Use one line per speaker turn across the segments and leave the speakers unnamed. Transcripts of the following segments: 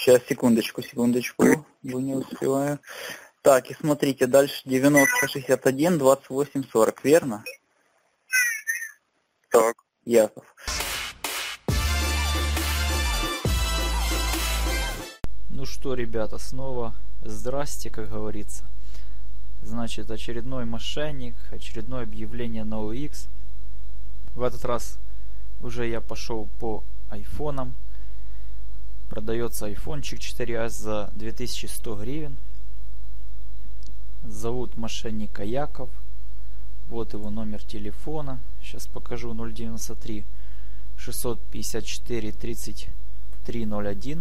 Сейчас, секундочку, вы не успеваю. Так, и смотрите, дальше 9061 28 40, верно?
Так.
Яков.
Ну что, ребята, снова здрасте, как говорится. Значит, очередной мошенник, очередное объявление на OLX. В этот раз уже я пошел по айфонам. Продается айфончик 4s за 2100 гривен. Зовут мошенника Яков. Вот его номер телефона. Сейчас покажу. 093 654 3301.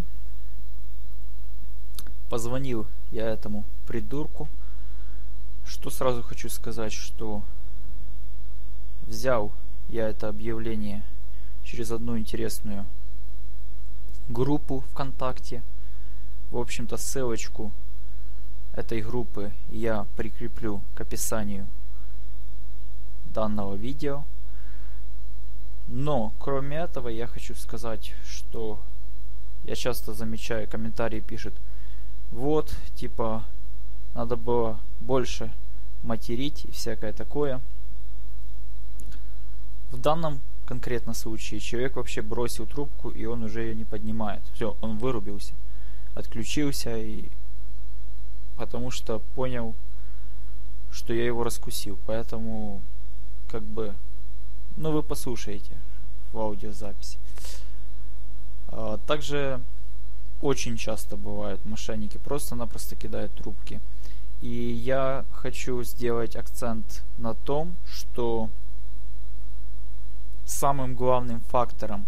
Позвонил я этому придурку. Что сразу хочу сказать, что взял я это объявление через одну интересную группу ВКонтакте. В общем-то, ссылочку этой группы я прикреплю к описанию данного видео. Но, кроме этого, я хочу сказать, что я часто замечаю, комментарии пишут: вот, типа, надо было больше материть и всякое такое. В данном конкретно случае человек вообще бросил трубку, и он уже ее не поднимает. Все, он вырубился, отключился, и потому что понял, что я его раскусил. Поэтому, как бы, ну, вы послушаете в аудиозаписи. Также очень часто бывают мошенники просто-напросто кидают трубки. И я хочу сделать акцент на том, что самым главным фактором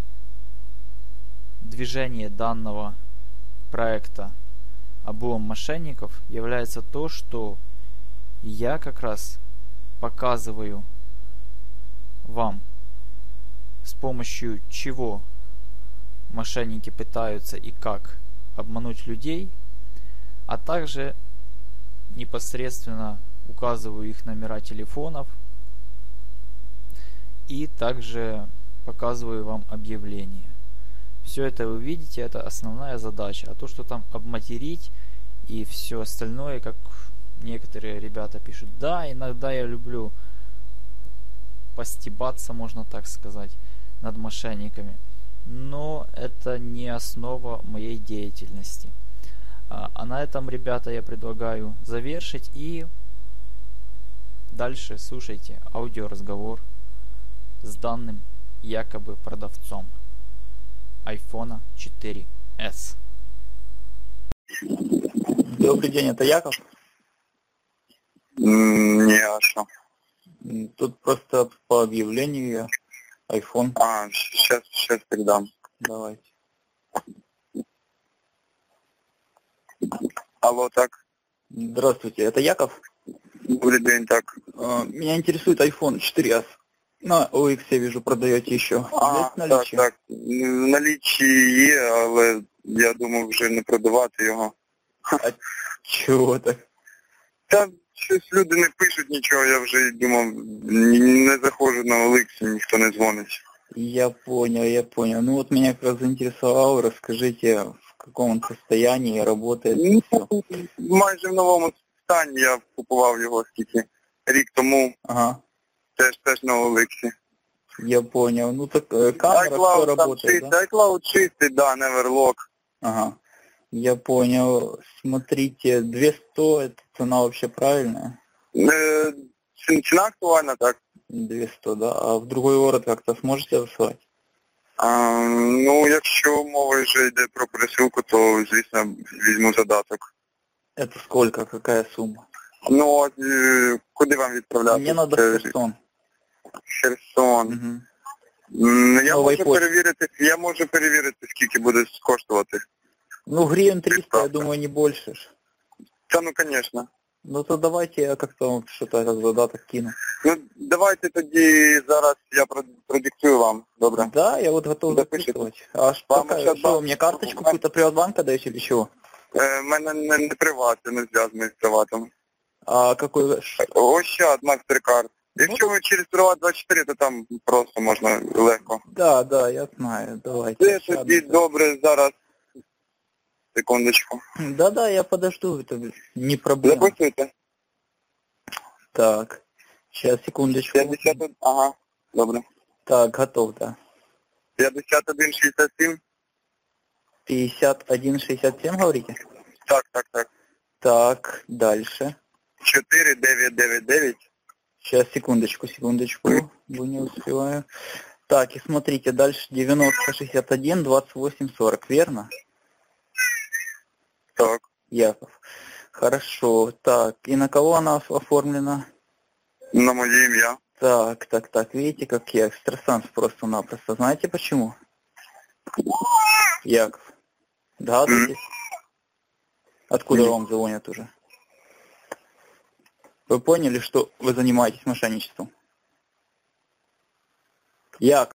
движения данного проекта «Облом мошенников» является то, что я как раз показываю вам, с помощью чего мошенники пытаются и как обмануть людей, а также непосредственно указываю их номера телефонов и также показываю вам объявление. Все это вы видите, это основная задача. А то, что там обматерить и все остальное, как некоторые ребята пишут, да, иногда я люблю постебаться, можно так сказать, над мошенниками. Но это не основа моей деятельности. А на этом, ребята, я предлагаю завершить и дальше слушайте аудиоразговор с данным якобы продавцом iPhone 4s.
Добрый день, это Яков?
Не, а что?
Тут просто по объявлению iPhone.
Сейчас тогда.
Давайте.
Алло, так.
Здравствуйте, это Яков?
Добрый день, так.
Меня интересует iPhone 4s. На OLX я вижу, продаете еще. Есть наличие?
Так. В наличі є, але я думав вже не продавати його.
А чого так?
Та щось люди не пишуть нічого, я вже думав, не заходжу на OLX, ніхто не дзвонить.
Я понял. Ну вот меня как раз заинтересовало, расскажите, в каком он состоянии работает.
Майже в новому стані, я купував його скільки рік тому.
Ага.
Теж на OLX.
Я понял. Ну так камера все работает, да?
iCloud чистий, да, Neverlock.
Ага. Я понял. Смотрите, 200 это цена вообще правильная?
Ціна актуальна, так.
200, да? А в другой город как-то сможете высылать?
Ну, якщо мова вже йде про пересилку, то, звісно, візьму задаток.
Это сколько? Какая сумма?
Ну, куди вам відправляти?
Мне надо в Херсон.
Херсон.
Угу.
Я можу перевірити, скільки буде коштувати.
Ну, гривен 300, я думаю, не больше.
Та, ну, конечно.
Ну, то давайте я как-то что-то как задаток кину.
Ну, давайте тоді зараз я продиктую вам, добре?
Да, я вот готов записывать. А что вы мне карточку какую-то Приватбанка даете или чего?
Мене не приват, я не зв'язаний з приватом.
А какой?
Ощад, MasterCard. Якщо ви через Приват24, то там просто можна легко.
Да, я знаю, давайте.
Це тоді добре зараз. Секундочку.
Да-да, я подожду, это не проблема.
Записуйте.
Так, сейчас, секундочку.
51, ага, добре.
Так, готов, да.
51,67.
51,67, говорите?
Так.
Так, дальше.
4999.
Сейчас, секундочку, бо не успеваю. Так, и смотрите, дальше 9061 28 40, верно?
Так.
Яков. Хорошо, так, и на кого она оформлена?
На моє ім'я.
Так, видите, как я экстрасенс просто-напросто. Знаете почему? Яков. Догадываетесь? Откуда вам звонят уже? Вы поняли, что вы занимаетесь мошенничеством? Яков.